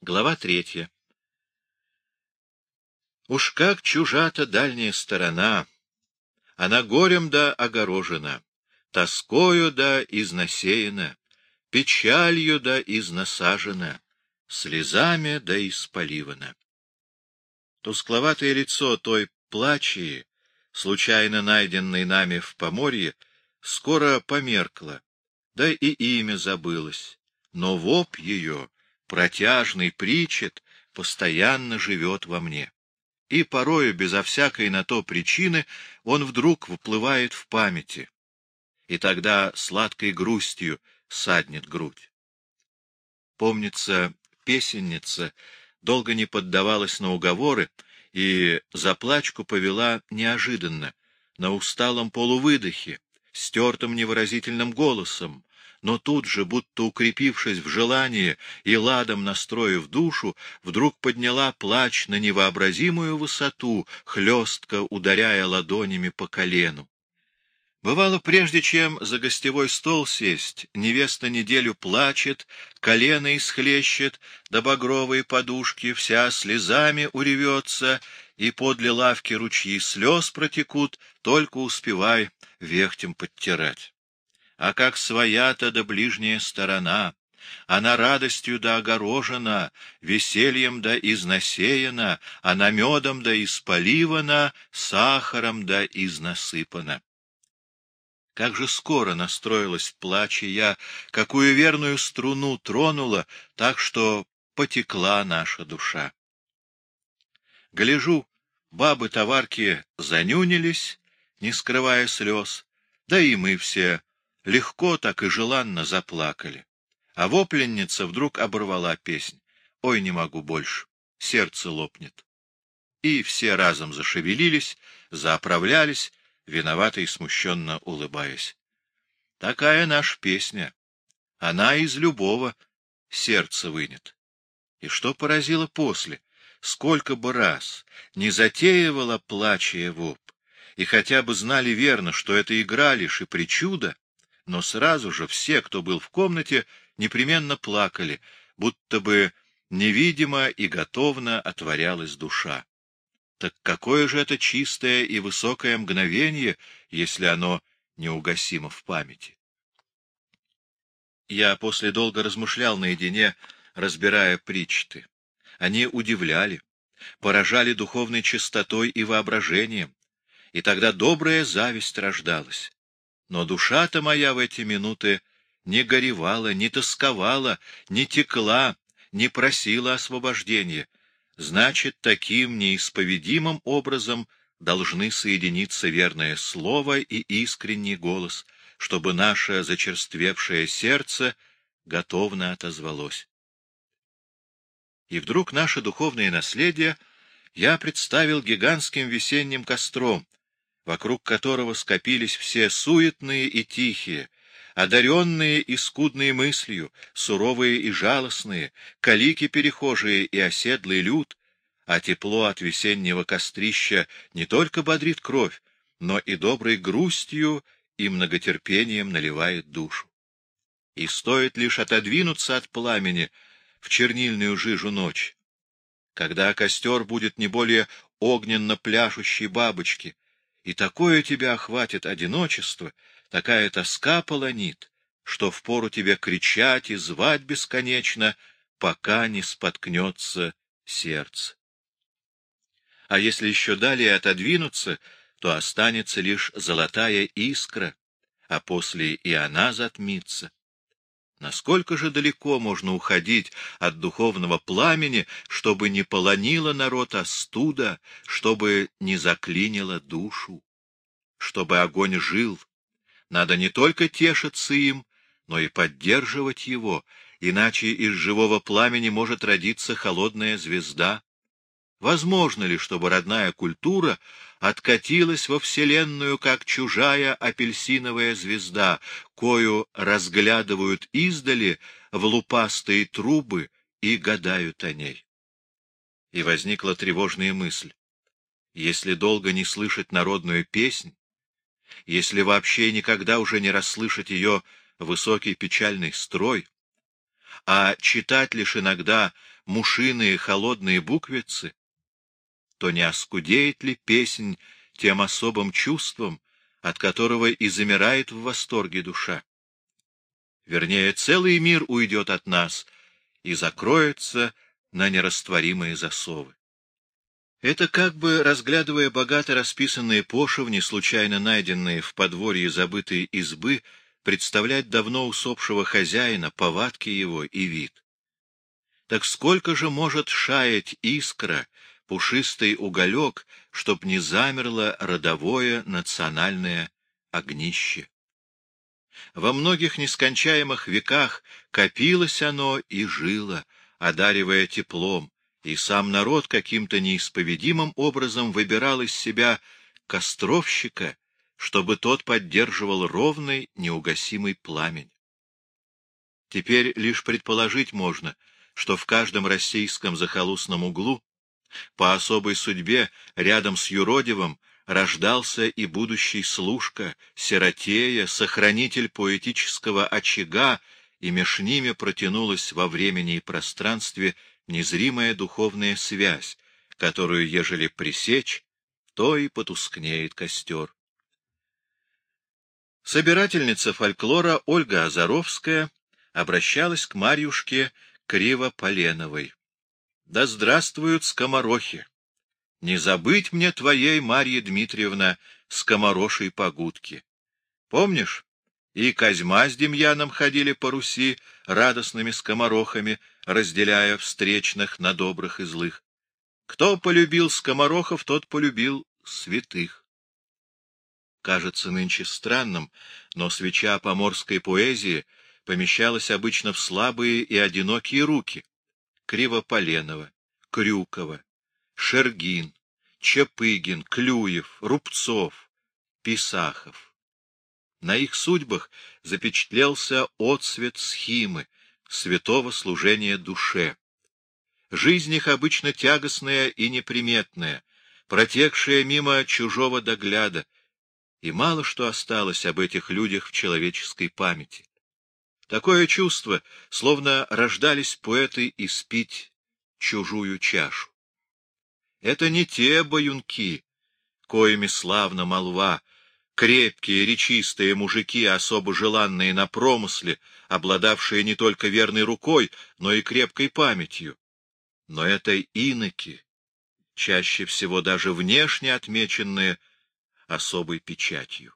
Глава 3. Уж как чужа-то дальняя сторона, она горем да огорожена, тоскою да изнасеяна, печалью да изнасажена, слезами да исполивана. Тускловатое лицо той плачи, случайно найденной нами в поморье, скоро померкло, да и имя забылось, но воп ее, протяжный причет, постоянно живет во мне. И порою, безо всякой на то причины, он вдруг выплывает в памяти, и тогда сладкой грустью саднет грудь. Помнится, песенница долго не поддавалась на уговоры и заплачку повела неожиданно, на усталом полувыдохе, стертым невыразительным голосом, но тут же, будто укрепившись в желании и ладом настроив душу, вдруг подняла плач на невообразимую высоту, хлестко ударяя ладонями по колену. Бывало, прежде чем за гостевой стол сесть, невеста неделю плачет, колено исхлещет, до багровой подушки вся слезами уревется, и подле лавки ручьи слез протекут, только успевай вехтем подтирать. А как своя-то да ближняя сторона, она радостью да огорожена, весельем да изнасеяна, она медом да исполивана, сахаром да изнасыпана. Как же скоро настроилась в плаче я, какую верную струну тронула, так что потекла наша душа. Гляжу, бабы-товарки занюнились, не скрывая слез, да и мы все легко так и желанно заплакали. А вопленница вдруг оборвала песнь. Ой, не могу больше, сердце лопнет. И все разом зашевелились, заоправлялись, виновато и смущенно улыбаясь. Такая наша песня. Она из любого сердца вынет. И что поразило после? Сколько бы раз не затеивала плача воп, и хотя бы знали верно, что это игра лишь и причуда, но сразу же все, кто был в комнате, непременно плакали, будто бы невидимо и готовно отворялась душа. Так какое же это чистое и высокое мгновение, если оно неугасимо в памяти? Я после долго размышлял наедине, разбирая причты. Они удивляли, поражали духовной чистотой и воображением, и тогда добрая зависть рождалась. Но душа-то моя в эти минуты не горевала, не тосковала, не текла, не просила освобождения. Значит, таким неисповедимым образом должны соединиться верное слово и искренний голос, чтобы наше зачерствевшее сердце готовно отозвалось. И вдруг наше духовное наследие я представил гигантским весенним костром, вокруг которого скопились все суетные и тихие, одаренные и скудные мыслью, суровые и жалостные, калики-перехожие и оседлый люд, а тепло от весеннего кострища не только бодрит кровь, но и доброй грустью и многотерпением наливает душу. И стоит лишь отодвинуться от пламени в чернильную жижу ночи, когда костер будет не более огненно пляшущей бабочки, и такое тебя охватит одиночество, такая тоска полонит, что впору тебе кричать и звать бесконечно, пока не споткнется сердце. А если еще далее отодвинуться, то останется лишь золотая искра, а после и она затмится. Насколько же далеко можно уходить от духовного пламени, чтобы не полонило народ остуда, чтобы не заклинило душу? Чтобы огонь жил, надо не только тешиться им, но и поддерживать его, иначе из живого пламени может родиться холодная звезда. Возможно ли, чтобы родная культура откатилась во вселенную, как чужая апельсиновая звезда, кою разглядывают издали в лупастые трубы и гадают о ней? И возникла тревожная мысль. Если долго не слышать народную песнь, если вообще никогда уже не расслышать ее высокий печальный строй, а читать лишь иногда мушиные холодные буквицы, то не оскудеет ли песнь тем особым чувством, от которого и замирает в восторге душа? Вернее, целый мир уйдет от нас и закроется на нерастворимые засовы. Это как бы, разглядывая богато расписанные пошивни, случайно найденные в подворье забытой избы, представлять давно усопшего хозяина, повадки его и вид. Так сколько же может шаять искра, пушистый уголек, чтоб не замерло родовое национальное огнище? Во многих нескончаемых веках копилось оно и жило, одаривая теплом, и сам народ каким-то неисповедимым образом выбирал из себя костровщика, чтобы тот поддерживал ровный, неугасимый пламень. Теперь лишь предположить можно, что в каждом российском захолустном углу по особой судьбе рядом с юродивым рождался и будущий служка, сиротея, сохранитель поэтического очага, и меж ними протянулась во времени и пространстве незримая духовная связь, которую, ежели пресечь, то и потускнеет костер. Собирательница фольклора Ольга Озаровская обращалась к Марьюшке Криво-Поленовой. «Да здравствуют скоморохи! Не забыть мне твоей, Марья Дмитриевна, скоморошей погудки. Помнишь, и Козьма с Демьяном ходили по Руси радостными скоморохами, разделяя встречных на добрых и злых. Кто полюбил скоморохов, тот полюбил святых». Кажется нынче странным, но свеча поморской поэзии помещалась обычно в слабые и одинокие руки: Криво-Поленова, Крюкова, Шергин, Чапыгин, Клюев, Рубцов, Писахов. На их судьбах запечатлелся отсвет схимы, святого служения душе. Жизнь их обычно тягостная и неприметная, протекшая мимо чужого догляда, и мало что осталось об этих людях в человеческой памяти. Такое чувство, словно рождались поэты испить чужую чашу. Это не те баюнки, коими славна молва, крепкие, речистые мужики, особо желанные на промысле, обладавшие не только верной рукой, но и крепкой памятью. Но это иноки, чаще всего даже внешне отмеченные особой печатью.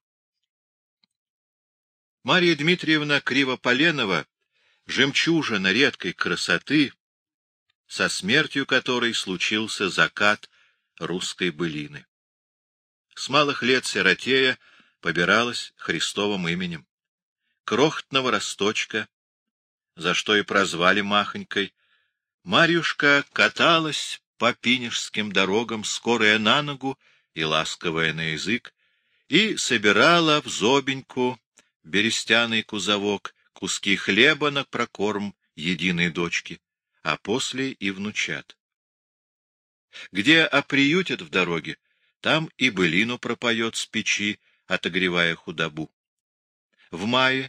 Марья Дмитриевна Криво-Поленова — жемчужина редкой красоты, со смертью которой случился закат русской былины. С малых лет сиротея побиралась Христовым именем. Крохотного росточка, за что и прозвали Махонькой, Марьюшка каталась по пинежским дорогам, скорая на ногу и ласковая на язык, и собирала в зобеньку берестяный кузовок куски хлеба на прокорм единой дочки, а после и внучат. Где оприютят в дороге, там и былину пропоет с печи, отогревая худобу. В мае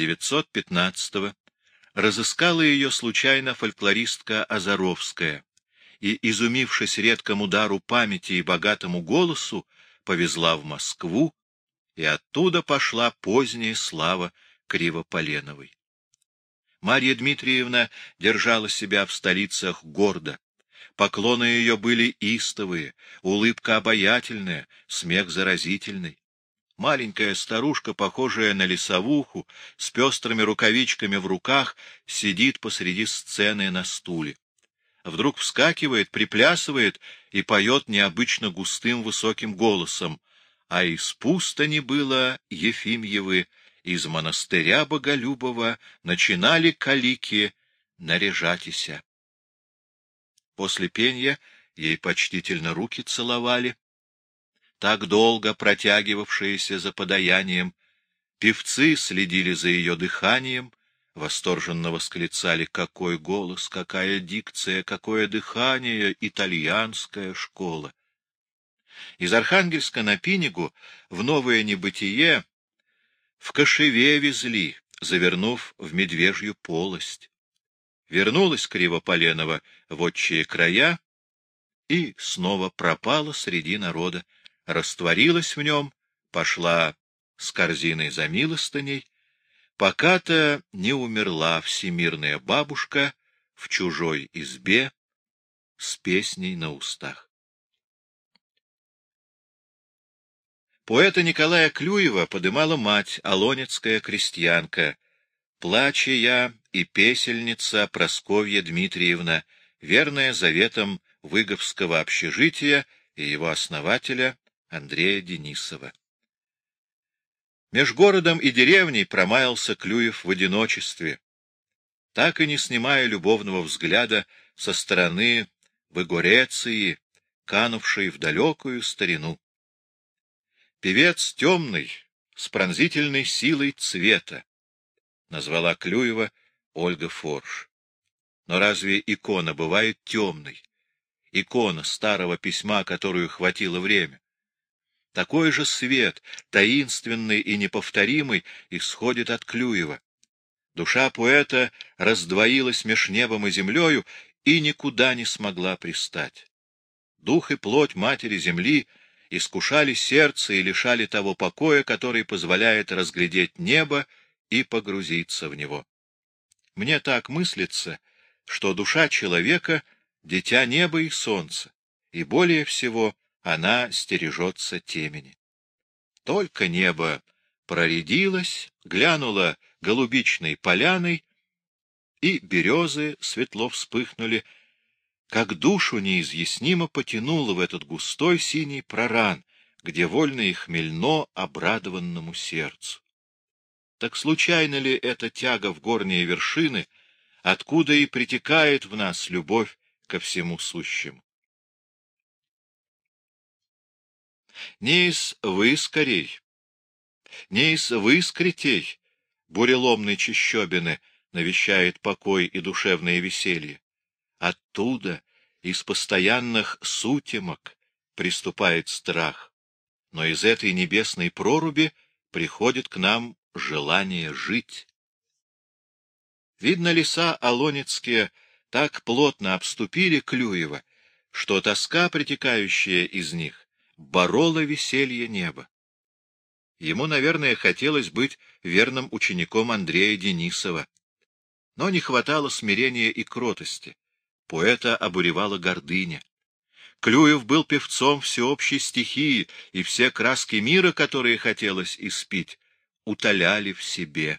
915-го разыскала ее случайно фольклористка Озаровская и, изумившись редкому дару памяти и богатому голосу, повезла в Москву, и оттуда пошла поздняя слава Криво-Поленовой. Марья Дмитриевна держала себя в столицах гордо. Поклоны ее были истовые, улыбка обаятельная, смех заразительный. Маленькая старушка, похожая на лесовуху, с пестрыми рукавичками в руках, сидит посреди сцены на стуле. Вдруг вскакивает, приплясывает и поет необычно густым высоким голосом: «А из пустыни было Ефимьевы, из монастыря Боголюбова начинали калики наряжатися». После пенья ей почтительно руки целовали, так долго протягивавшиеся за подаянием. Певцы следили за ее дыханием, восторженно восклицали: «Какой голос, какая дикция, какое дыхание, итальянская школа!» Из Архангельска на Пинегу в новое небытие в кошеве везли, завернув в медвежью полость. вернулась Кривополенова в отчие края и снова пропала среди народа, растворилась в нем, пошла с корзиной за милостыней, пока-то не умерла всемирная бабушка в чужой избе с песней на устах. Поэта Николая Клюева подымала мать, алонецкая крестьянка, плачая и песельница Прасковья Дмитриевна, верная заветам Выговского общежития и его основателя Андрея Денисова. Меж городом и деревней промаялся Клюев в одиночестве, так и не снимая любовного взгляда со стороны Выгореции, канувшей в далекую старину. Певец темный, с пронзительной силой цвета, назвала Клюева Ольга Форш. Но разве икона бывает темной? Икона старого письма, которую хватило время. Такой же свет, таинственный и неповторимый, исходит от Клюева. Душа поэта раздвоилась меж небом и землею и никуда не смогла пристать. Дух и плоть матери земли искушали сердце и лишали того покоя, который позволяет разглядеть небо и погрузиться в него. Мне так мыслится, что душа человека — дитя неба и солнца, и более всего она стережется темени. Только небо проредилось, глянуло голубичной поляной, и березы светло вспыхнули, как душу неизъяснимо потянуло в этот густой синий проран, где вольно и хмельно обрадованному сердцу. Так случайно ли эта тяга в горние вершины, откуда и притекает в нас любовь ко всему сущему? Не из выскорей, не из выскретей буреломной чащобины навещает покой и душевное веселье. Оттуда, из постоянных сутемок, приступает страх, но из этой небесной проруби приходит к нам желание жить. Видно, леса алонецкие так плотно обступили Клюева, что тоска, притекающая из них, борола веселье неба. Ему, наверное, хотелось быть верным учеником Андрея Денисова, но не хватало смирения и кротости. Поэта обуревала гордыня. Клюев был певцом всеобщей стихии, и все краски мира, которые хотелось испить, утоляли в себе.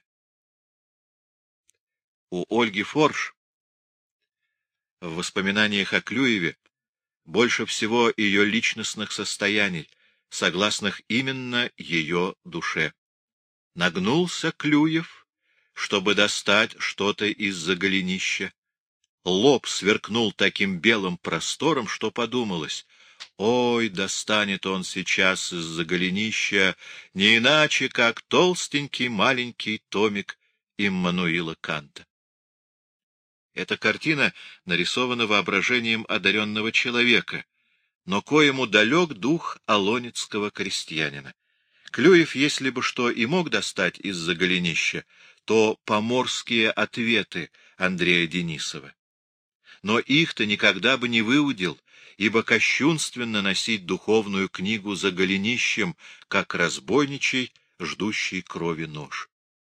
У Ольги Форш в воспоминаниях о Клюеве больше всего ее личностных состояний, согласных именно ее душе. Нагнулся Клюев, чтобы достать что-то из-за голенища. Лоб сверкнул таким белым простором, что подумалось: ой, достанет он сейчас из-за голенища не иначе, как толстенький маленький томик Иммануила Канта. Эта картина нарисована воображением одаренного человека, но коему далек дух алонецкого крестьянина. Клюев, если бы что и мог достать из-за голенища, то поморские ответы Андрея Денисова. Но их-то никогда бы не выудил, ибо кощунственно носить духовную книгу за голенищем, как разбойничий, ждущий крови нож.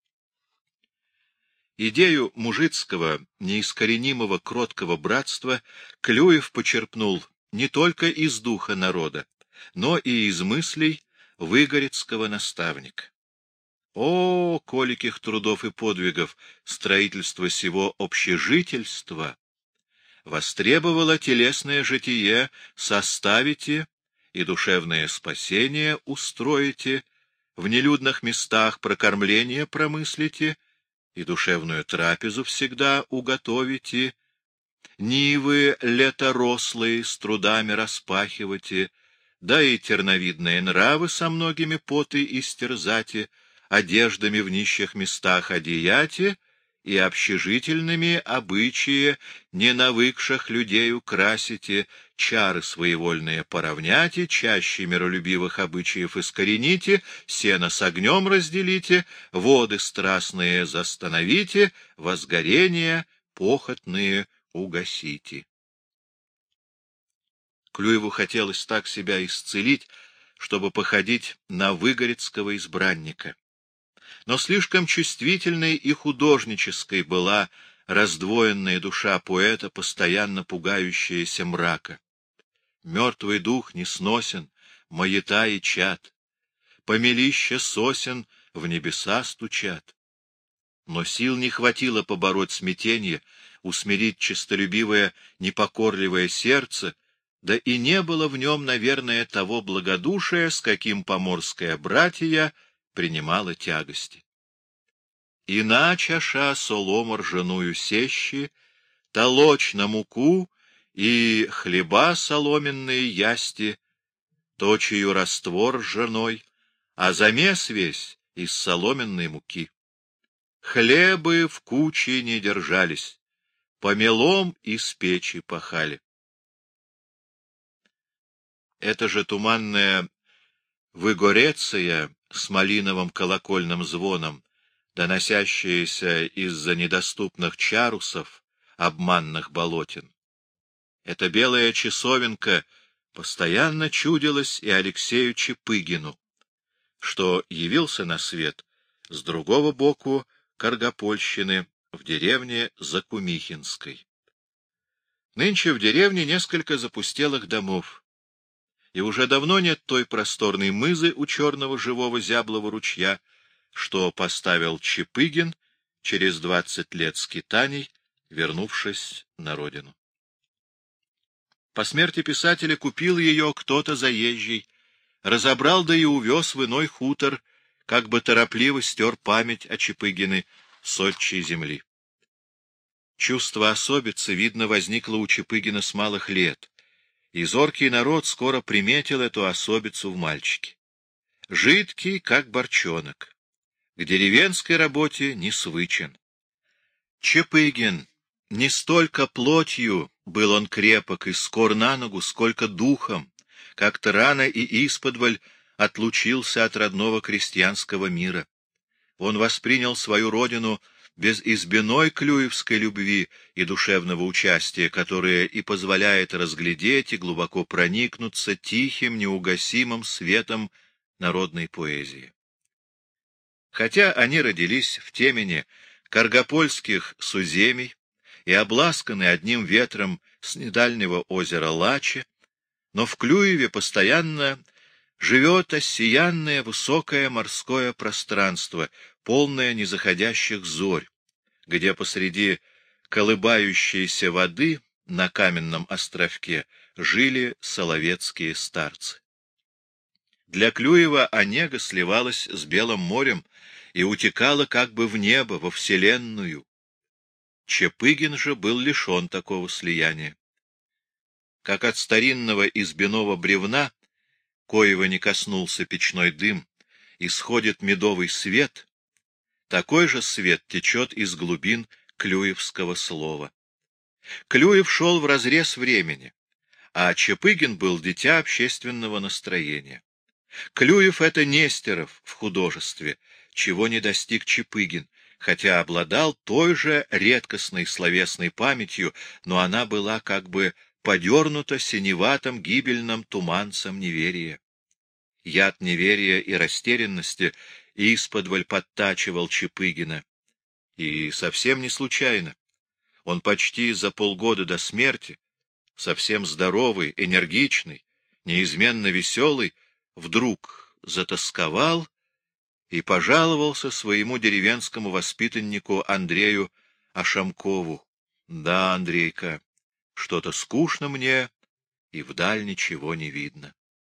Идею мужицкого, неискоренимого кроткого братства Клюев почерпнул не только из духа народа, но и из мыслей выгорецкого наставника. О, коликих трудов и подвигов строительство сего общежительства! Востребовало телесное житие составите и душевное спасение устроите, в нелюдных местах прокормление промыслите и душевную трапезу всегда уготовите, нивы леторослые с трудами распахивайте, да и терновидные нравы со многими поты истерзате, одеждами в нищих местах одеяте, и общежительными обычаи ненавыкших людей украсите, чары своевольные поравняйте, чаще миролюбивых обычаев искорените, сено с огнем разделите, воды страстные застановите, возгорение похотные угасите. Клюеву хотелось так себя исцелить, чтобы походить на выгорецкого избранника. Но слишком чувствительной и художнической была раздвоенная душа поэта, постоянно пугающаяся мрака. Мертвый дух несносен, маята и чад, помелища сосен в небеса стучат. Но сил не хватило побороть смятенье, усмирить честолюбивое, непокорливое сердце, да и не было в нем, наверное, того благодушия, с каким поморская братья принимала тягости. Ина чаша солому ржаную сещи, толочь на муку и хлеба соломенные ясти, точию раствор ржаной, а замес весь из соломенной муки. Хлебы в куче не держались, помелом из печи пахали. Это же туманная выгореция с малиновым колокольным звоном, доносящаяся из-за недоступных чарусов, обманных болотин. Эта белая часовенка постоянно чудилась и Алексею Чапыгину, что явился на свет с другого боку Каргопольщины, в деревне Закумихинской. Нынче в деревне несколько запустелых домов, и уже давно нет той просторной мызы у черного живого зяблого ручья, что поставил Чапыгин через 20 лет скитаний, вернувшись на родину. По смерти писателя купил ее кто-то заезжий, разобрал да и увез в иной хутор, как бы торопливо стер память о Чапыгиной с отчей земли. Чувство особицы, видно, возникло у Чапыгина с малых лет, и зоркий народ скоро приметил эту особицу в мальчике. Жидкий, как борчонок, к деревенской работе не свычен. Чапыгин не столько плотью был он крепок и скор на ногу, сколько духом, как-то рано и исподволь отлучился от родного крестьянского мира. Он воспринял свою родину без избиной клюевской любви и душевного участия, которое и позволяет разглядеть и глубоко проникнуться тихим, неугасимым светом народной поэзии. Хотя они родились в темени каргопольских суземий и обласканы одним ветром с недальнего озера Лачи, но в Клюеве постоянно живет осиянное высокое морское пространство, полное незаходящих зорь, где посреди колыбающейся воды на каменном островке жили соловецкие старцы. Для Клюева Онега сливалась с Белым морем и утекала как бы в небо, во вселенную. Чапыгин же был лишен такого слияния. Как от старинного избиного бревна, коего не коснулся печной дым, исходит медовый свет, такой же свет течет из глубин клюевского слова. Клюев шел вразрез времени, а Чапыгин был дитя общественного настроения. Клюев — это Нестеров в художестве, чего не достиг Чапыгин, хотя обладал той же редкостной словесной памятью, но она была как бы подернута синеватым гибельным туманцем неверия. Яд неверия и растерянности исподволь подтачивал Чапыгина. И совсем не случайно. Он почти за полгода до смерти, совсем здоровый, энергичный, неизменно веселый, вдруг затосковал и пожаловался своему деревенскому воспитаннику Андрею Ашамкову. «Да, Андрейка, что-то скучно мне, и вдаль ничего не видно».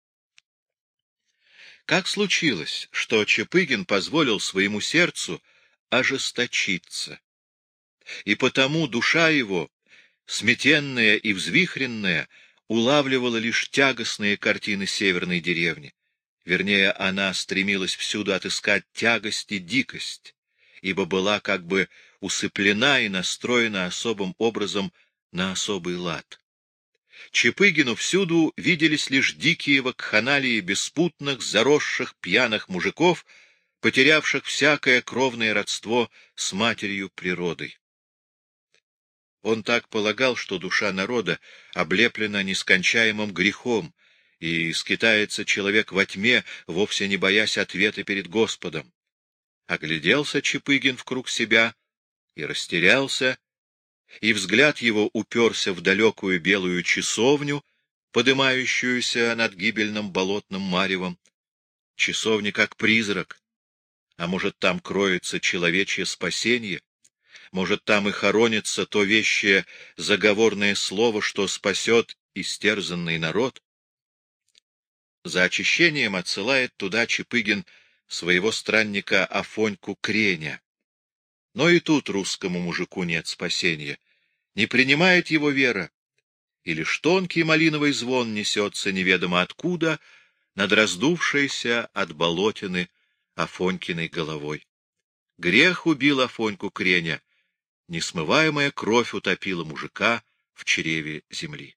Как случилось, что Чапыгин позволил своему сердцу ожесточиться, и потому душа его, сметенная и взвихренная, улавливала лишь тягостные картины северной деревни. Вернее, она стремилась всюду отыскать тягость и дикость, ибо была как бы усыплена и настроена особым образом на особый лад. Чапыгину всюду виделись лишь дикие вакханалии беспутных, заросших, пьяных мужиков, потерявших всякое кровное родство с матерью природой. Он так полагал, что душа народа облеплена нескончаемым грехом, и скитается человек во тьме, вовсе не боясь ответа перед Господом. Огляделся Чапыгин в круг себя и растерялся, и взгляд его уперся в далекую белую часовню, подымающуюся над гибельным болотным маревом. Часовня как призрак, а может, там кроется человечье спасение, может, там и хоронится то вещее заговорное слово, что спасет истерзанный народ. За очищением отсылает туда Чапыгин своего странника Афоньку Креня. Но и тут русскому мужику нет спасения. Не принимает его вера, и лишь тонкий малиновый звон несется неведомо откуда над раздувшейся от болотины Афонькиной головой. Грех убил Афоньку Креня, несмываемая кровь утопила мужика в чреве земли.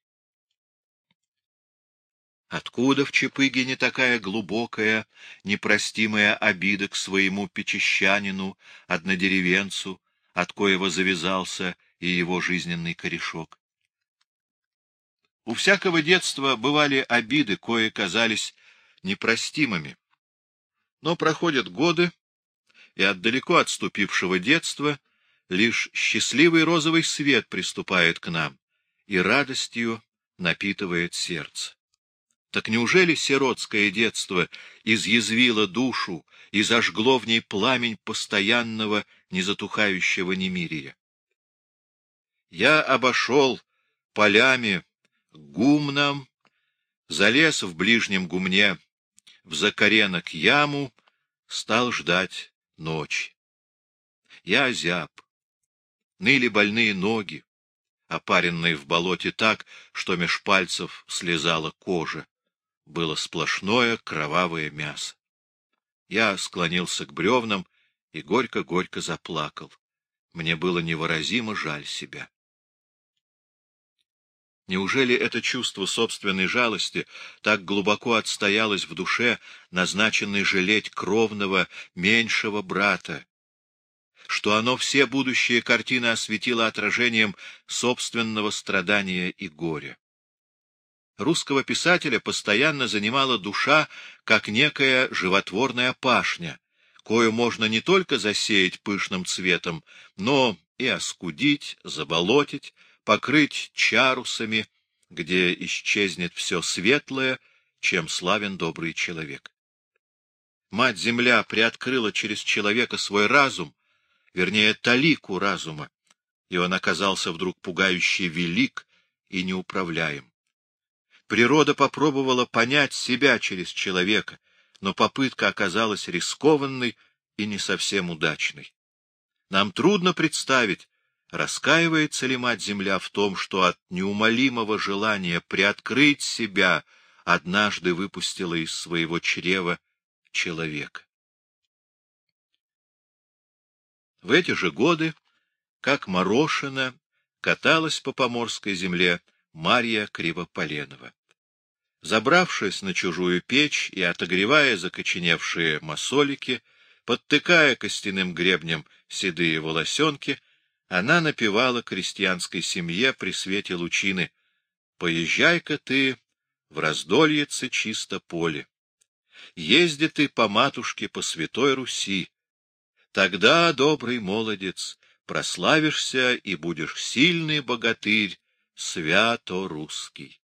Откуда в Чапыгине такая глубокая, непростимая обида к своему печещанину, однодеревенцу, от коего завязался и его жизненный корешок? У всякого детства бывали обиды, кои казались непростимыми. Но проходят годы, и от далеко отступившего детства лишь счастливый розовый свет приступает к нам, и радостью напитывает сердце. Так неужели сиротское детство изъязвило душу и зажгло в ней пламень постоянного, незатухающего немирия? Я обошел полями гумном, залез в ближнем гумне в закоренок яму, стал ждать ночи. Я озяб, ныли больные ноги, опаренные в болоте так, что меж пальцев слезала кожа. Было сплошное кровавое мясо. Я склонился к бревнам и горько-горько заплакал. Мне было невыразимо жаль себя. Неужели это чувство собственной жалости так глубоко отстоялось в душе, назначенной жалеть кровного, меньшего брата, что оно все будущие картины осветило отражением собственного страдания и горя? Русского писателя постоянно занимала душа, как некая животворная пашня, кою можно не только засеять пышным цветом, но и оскудить, заболотить, покрыть чарусами, где исчезнет все светлое, чем славен добрый человек. Мать-Земля приоткрыла через человека свой разум, вернее, талику разума, и он оказался вдруг пугающе велик и неуправляем. Природа попробовала понять себя через человека, но попытка оказалась рискованной и не совсем удачной. Нам трудно представить, раскаивается ли Мать-Земля в том, что от неумолимого желания приоткрыть себя однажды выпустила из своего чрева человека. В эти же годы, как морошина, каталась по поморской земле Марья Кривополенова. Забравшись на чужую печь и отогревая закоченевшие масолики, подтыкая костяным гребнем седые волосенки, она напевала крестьянской семье при свете лучины: «Поезжай-ка ты в раздольице чисто поле, езди ты по матушке по святой Руси, тогда, добрый молодец, прославишься и будешь сильный богатырь, свято-русский».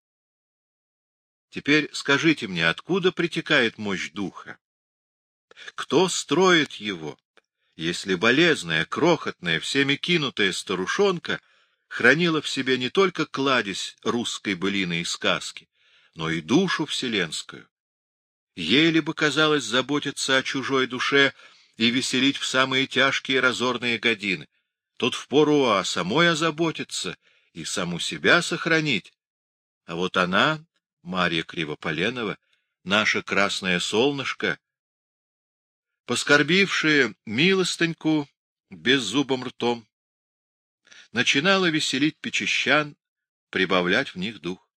Теперь скажите мне, откуда притекает мощь духа? Кто строит его, если болезная, крохотная, всеми кинутая старушонка хранила в себе не только кладезь русской былины и сказки, но и душу вселенскую? Ей ли бы казалось заботиться о чужой душе и веселить в самые тяжкие разорные годины? Тут впору о самой озаботиться и саму себя сохранить. А вот она, Марья Кривополенова, наше красное солнышко, поскорбившая милостыньку беззубым ртом, начинала веселить печещан, прибавлять в них дух.